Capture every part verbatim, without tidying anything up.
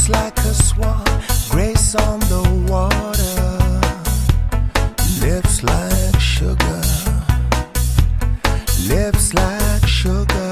Walks like a swan, grace on the water. Lips like sugar, lips like sugar.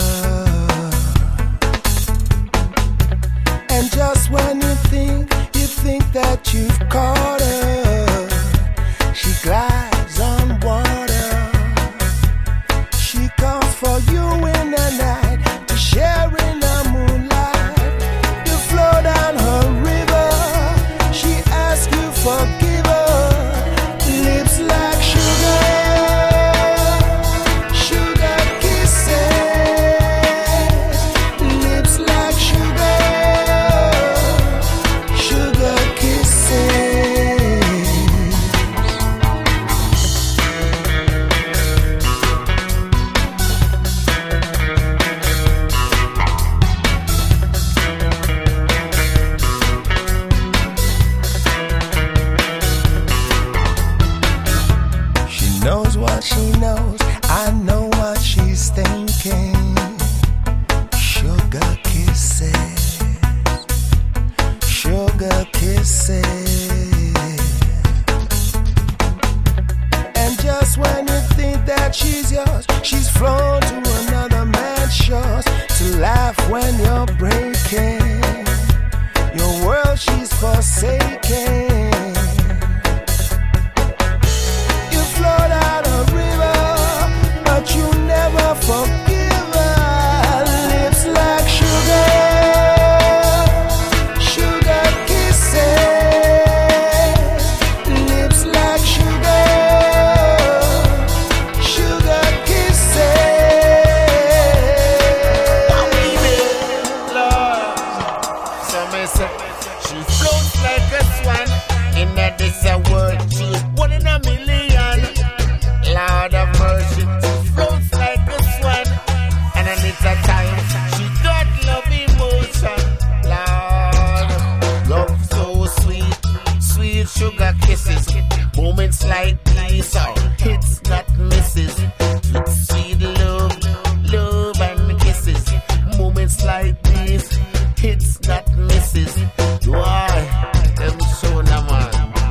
And just when you think, you think that you've caught her, she glides on water. She comes for you in the night to share in the moonlight. You flow down her river, she asks you forgive her. Lips like sugar, sugar kisses. Lips like sugar, sugar kisses. She knows what she knows, I know what she's thinking. Sugar kisses, sugar kisses. And just when you think that she's yours, she's flown to another man's shores to laugh when you're breaking your world, she's forsaken. You float out a river, but you never forgive her. Lips like sugar, sugar kisses. Lips like sugar, sugar kisses. So me say, she floats like a swan in a this a world. She's one in a million. Lord of mercy, she floats like a swan, and at it's a time she got love emotion. Lord, love so sweet, sweet sugar kisses. Moments like these are hits, not misses. Sweet, sweet love, love and kisses. Moments like these, hits, not misses. Why? Them so na man.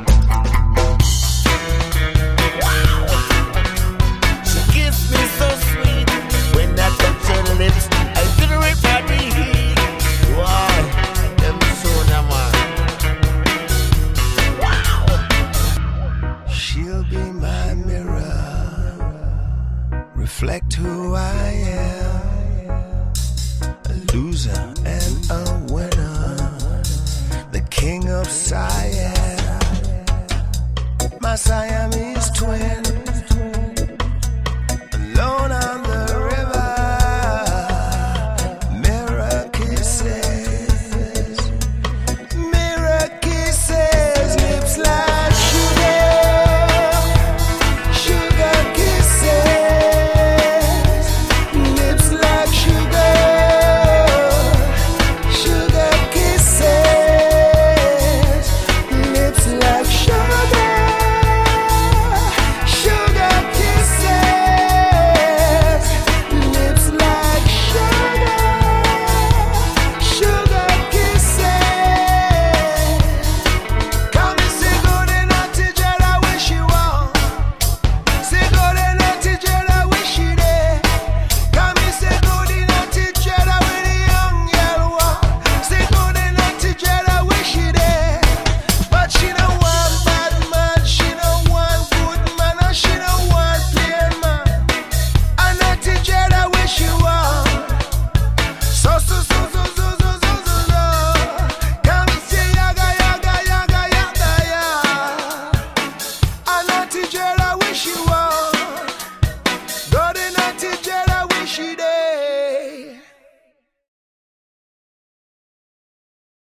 Wow. She gives me so sweet when I touch her lips. I feel it by the heat. Why? Them so na man. Wow. She'll be my mirror, reflect who I am. A loser and a winner, the king of Siam. My Siamese